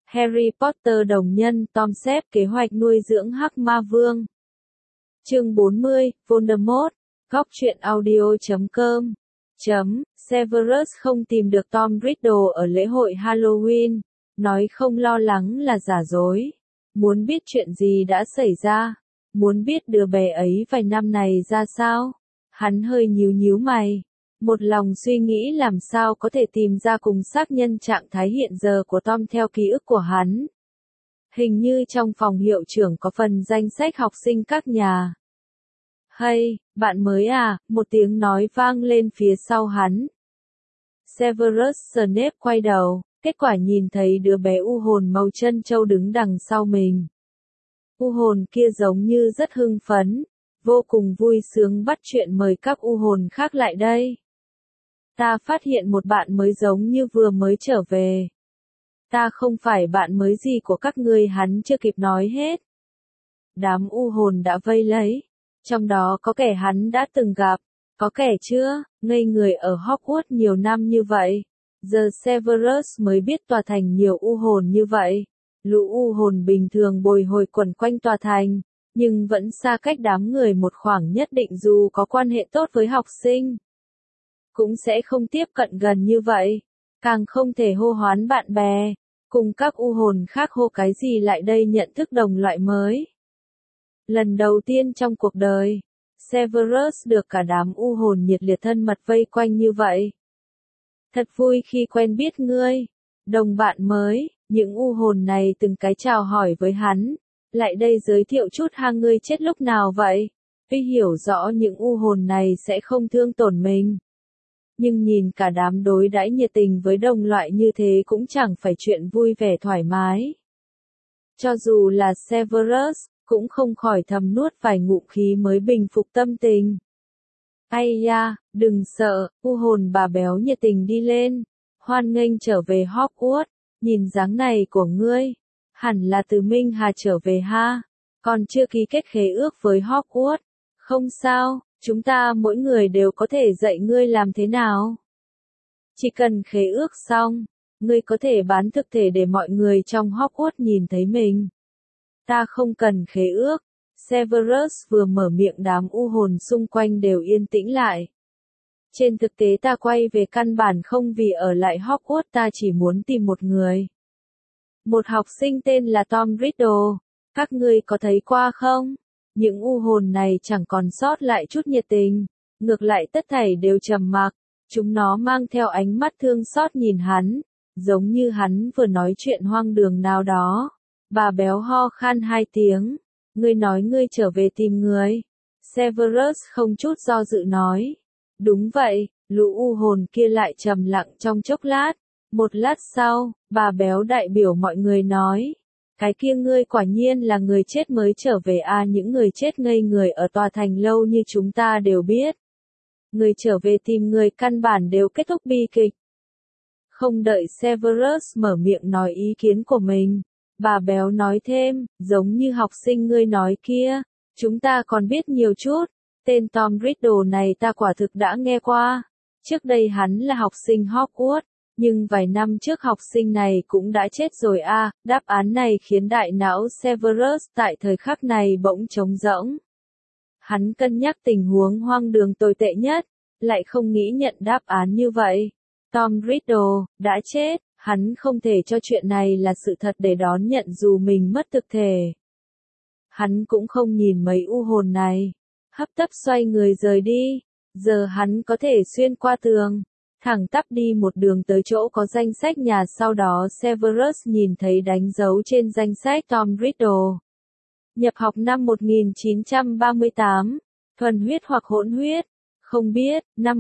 Harry Potter đồng nhân Tom xếp kế hoạch nuôi dưỡng Hắc Ma Vương. Chương 40, Voldemort, góc truyện audio.com. Severus không tìm được Tom Riddle ở lễ hội Halloween, nói không lo lắng là giả dối. Muốn biết chuyện gì đã xảy ra, muốn biết đứa bé ấy vài năm này ra sao. Hắn hơi nhíu mày, một lòng suy nghĩ làm sao có thể tìm ra cùng xác nhân trạng thái hiện giờ của Tom theo ký ức của hắn. Hình như trong phòng hiệu trưởng có phần danh sách học sinh các nhà. Hay, bạn mới à, một tiếng nói vang lên phía sau hắn. Severus Snape quay đầu, kết quả nhìn thấy đứa bé u hồn màu trân châu đứng đằng sau mình. U hồn kia giống như rất hưng phấn, vô cùng vui sướng bắt chuyện mời các u hồn khác lại đây. Ta phát hiện một bạn mới giống như vừa mới trở về. Ta không phải bạn mới gì của các ngươi, hắn chưa kịp nói hết. Đám u hồn đã vây lấy, trong đó có kẻ hắn đã từng gặp, có kẻ chưa, ngây người ở Hogwarts nhiều năm như vậy. Giờ Severus mới biết tòa thành nhiều u hồn như vậy. Lũ u hồn bình thường bồi hồi quẩn quanh tòa thành, nhưng vẫn xa cách đám người một khoảng nhất định dù có quan hệ tốt với học sinh. Cũng sẽ không tiếp cận gần như vậy, càng không thể hô hoán bạn bè, cùng các u hồn khác hô cái gì lại đây nhận thức đồng loại mới. Lần đầu tiên trong cuộc đời, Severus được cả đám u hồn nhiệt liệt thân mật vây quanh như vậy. Thật vui khi quen biết ngươi, đồng bạn mới. Những u hồn này từng cái chào hỏi với hắn, lại đây giới thiệu chút hang ngươi chết lúc nào vậy. Tuy hiểu rõ những u hồn này sẽ không thương tổn mình, nhưng nhìn cả đám đối đãi nhiệt tình với đồng loại như thế cũng chẳng phải chuyện vui vẻ thoải mái. Cho dù là Severus, cũng không khỏi thầm nuốt vài ngụm khí mới bình phục tâm tình. Ai da, đừng sợ, u hồn bà béo nhiệt tình đi lên, hoan nghênh trở về Hogwarts. Nhìn dáng này của ngươi, hẳn là từ Minh Hà trở về ha, còn chưa ký kết khế ước với Hogwarts. Không sao, chúng ta mỗi người đều có thể dạy ngươi làm thế nào. Chỉ cần khế ước xong, ngươi có thể bán thực thể để mọi người trong Hogwarts nhìn thấy mình. Ta không cần khế ước. Severus vừa mở miệng đám u hồn xung quanh đều yên tĩnh lại. Trên thực tế ta quay về căn bản không vì ở lại Hogwarts, ta chỉ muốn tìm một người. Một học sinh tên là Tom Riddle, các ngươi có thấy qua không? Những u hồn này chẳng còn sót lại chút nhiệt tình, ngược lại tất thảy đều trầm mặc, chúng nó mang theo ánh mắt thương xót nhìn hắn, giống như hắn vừa nói chuyện hoang đường nào đó. Bà béo ho khan 2 tiếng, ngươi nói ngươi trở về tìm người. Severus không chút do dự nói. Đúng vậy, lũ u hồn kia lại trầm lặng trong chốc lát. Một lát sau, bà béo đại biểu mọi người nói. Cái kia ngươi quả nhiên là người chết mới trở về à, những người chết ngây người ở tòa thành lâu như chúng ta đều biết. Người trở về tìm người căn bản đều kết thúc bi kịch. Không đợi Severus mở miệng nói ý kiến của mình, bà béo nói thêm, giống như học sinh ngươi nói kia, chúng ta còn biết nhiều chút. Tên Tom Riddle này ta quả thực đã nghe qua. Trước đây hắn là học sinh Hogwarts, nhưng vài năm trước học sinh này cũng đã chết rồi à. Đáp án này khiến đại não Severus tại thời khắc này bỗng trống rỗng. Hắn cân nhắc tình huống hoang đường tồi tệ nhất, lại không nghĩ nhận đáp án như vậy. Tom Riddle đã chết, hắn không thể cho chuyện này là sự thật để đón nhận dù mình mất thực thể. Hắn cũng không nhìn mấy u hồn này, hấp tấp xoay người rời đi. Giờ hắn có thể xuyên qua tường, thẳng tắp đi một đường tới chỗ có danh sách nhà. Sau đó Severus nhìn thấy đánh dấu trên danh sách Tom Riddle. Nhập học năm 1938, thuần huyết hoặc hỗn huyết, không biết. Năm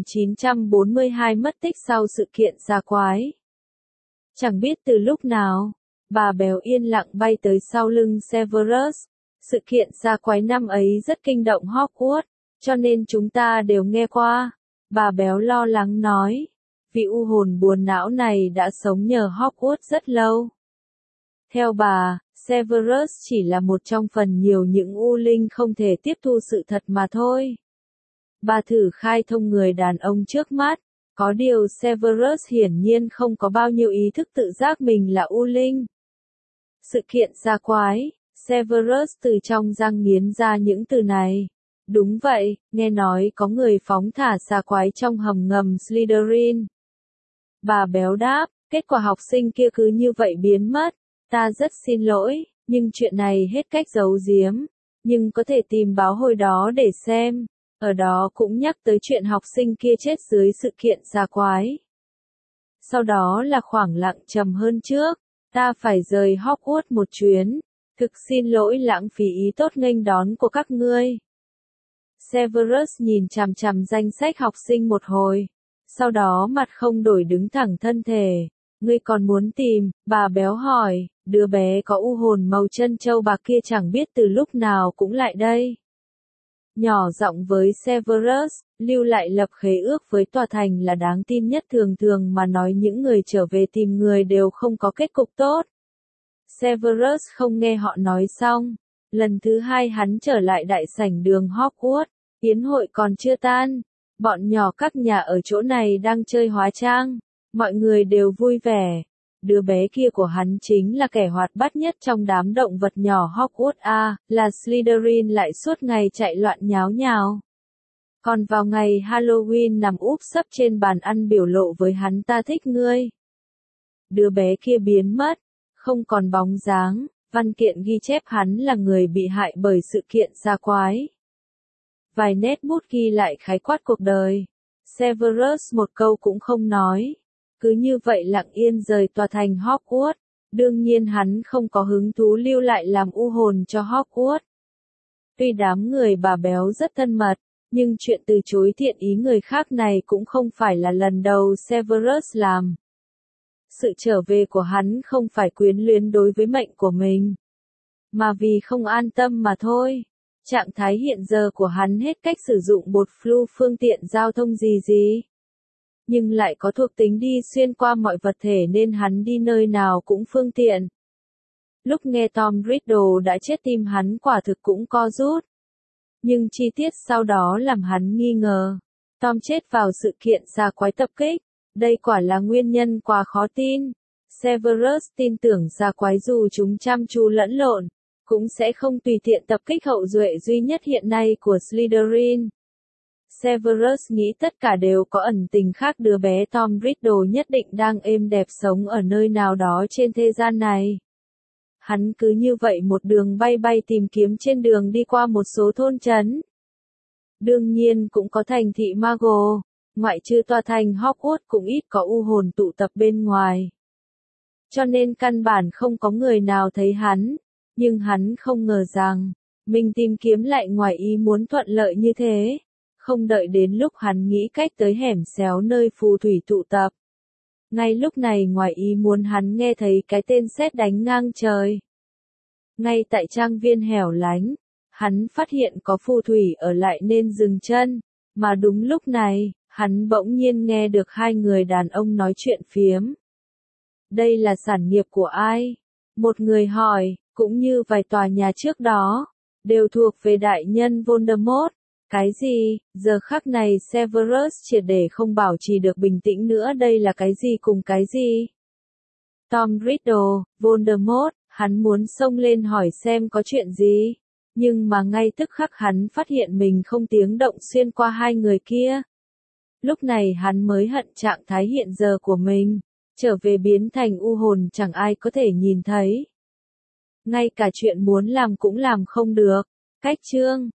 1942 mất tích sau sự kiện xa quái. Chẳng biết từ lúc nào, bà béo yên lặng bay tới sau lưng Severus. Sự kiện xa quái năm ấy rất kinh động Hogwarts, cho nên chúng ta đều nghe qua. Bà béo lo lắng nói, vị u hồn buồn não này đã sống nhờ Hogwarts rất lâu. Theo bà, Severus chỉ là một trong phần nhiều những u linh không thể tiếp thu sự thật mà thôi. Bà thử khai thông người đàn ông trước mắt, Có điều Severus hiển nhiên không có bao nhiêu ý thức tự giác mình là U Linh. Sự kiện xa quái, Severus từ trong răng nghiến ra những từ này. Đúng vậy, nghe nói có người phóng thả xa quái trong hầm ngầm Slytherin. Bà béo đáp, kết quả học sinh kia cứ như vậy biến mất. Ta rất xin lỗi, nhưng chuyện này hết cách giấu giếm. Nhưng có thể tìm báo hồi đó để xem. Ở đó cũng nhắc tới chuyện học sinh kia chết dưới sự kiện xa quái. Sau đó là khoảng lặng trầm hơn trước. Ta phải rời Hogwarts một chuyến. Thực xin lỗi lãng phí ý tốt nghênh đón của các ngươi. Severus nhìn chằm chằm danh sách học sinh một hồi. Sau đó mặt không đổi đứng thẳng thân thể. Ngươi còn muốn tìm, bà béo hỏi, đứa bé có u hồn màu chân châu bạc kia chẳng biết từ lúc nào cũng lại đây. Nhỏ giọng với Severus, lưu lại lập khế ước với tòa thành là đáng tin nhất, thường thường mà nói những người trở về tìm người đều không có kết cục tốt. Severus không nghe họ nói xong. Lần thứ hai hắn trở lại đại sảnh đường Hogwarts, yến hội còn chưa tan. Bọn nhỏ các nhà ở chỗ này đang chơi hóa trang. Mọi người đều vui vẻ. Đứa bé kia của hắn chính là kẻ hoạt bát nhất trong đám động vật nhỏ Hogwarts là Slytherin lại suốt ngày chạy loạn nháo nhào. Còn vào ngày Halloween nằm úp sấp trên bàn ăn biểu lộ với hắn ta thích ngươi. Đứa bé kia biến mất, không còn bóng dáng, văn kiện ghi chép hắn là người bị hại bởi sự kiện xa quái. Vài nét bút ghi lại khái quát cuộc đời. Severus một câu cũng không nói. Cứ như vậy lặng yên rời tòa thành Hogwarts. Đương nhiên hắn không có hứng thú lưu lại làm u hồn cho Hogwarts. Tuy đám người bà béo rất thân mật, nhưng chuyện từ chối thiện ý người khác này cũng không phải là lần đầu Severus làm. Sự trở về của hắn không phải quyến luyến đối với mệnh của mình, mà vì không an tâm mà thôi. Trạng thái hiện giờ của hắn hết cách sử dụng bột flu phương tiện giao thông gì. Nhưng lại có thuộc tính đi xuyên qua mọi vật thể nên hắn đi nơi nào cũng phương tiện. Lúc nghe Tom Riddle đã chết tim hắn quả thực cũng co rút. Nhưng chi tiết sau đó làm hắn nghi ngờ. Tom chết vào sự kiện xa quái tập kích. Đây quả là nguyên nhân quá khó tin. Severus tin tưởng xa quái dù chúng chăm chú lẫn lộn, cũng sẽ không tùy tiện tập kích hậu duệ duy nhất hiện nay của Slytherin. Severus nghĩ tất cả đều có ẩn tình khác, đứa bé Tom Riddle nhất định đang êm đẹp sống ở nơi nào đó trên thế gian này. Hắn cứ như vậy một đường bay bay tìm kiếm trên đường đi qua một số thôn trấn. Đương nhiên cũng có thành thị Muggle, ngoại trừ tòa thành Hogwarts cũng ít có u hồn tụ tập bên ngoài. Cho nên căn bản không có người nào thấy hắn, nhưng hắn không ngờ rằng, mình tìm kiếm lại ngoài ý muốn thuận lợi như thế. Không đợi đến lúc hắn nghĩ cách tới hẻm xéo nơi phù thủy tụ tập. Ngay lúc này ngoài ý muốn hắn nghe thấy cái tên sét đánh ngang trời. Ngay tại trang viên hẻo lánh, hắn phát hiện có phù thủy ở lại nên dừng chân, mà đúng lúc này, hắn bỗng nhiên nghe được hai người đàn ông nói chuyện phiếm. Đây là sản nghiệp của ai? Một người hỏi, cũng như vài tòa nhà trước đó, đều thuộc về đại nhân Voldemort. Cái gì? Giờ khắc này Severus triệt để không bảo trì được bình tĩnh nữa, đây là cái gì cùng cái gì? Tom Riddle, Voldemort, hắn muốn xông lên hỏi xem có chuyện gì. Nhưng mà ngay tức khắc hắn phát hiện mình không tiếng động xuyên qua hai người kia. Lúc này hắn mới hận trạng thái hiện giờ của mình, trở về biến thành u hồn chẳng ai có thể nhìn thấy. Ngay cả chuyện muốn làm cũng làm không được. Cách chương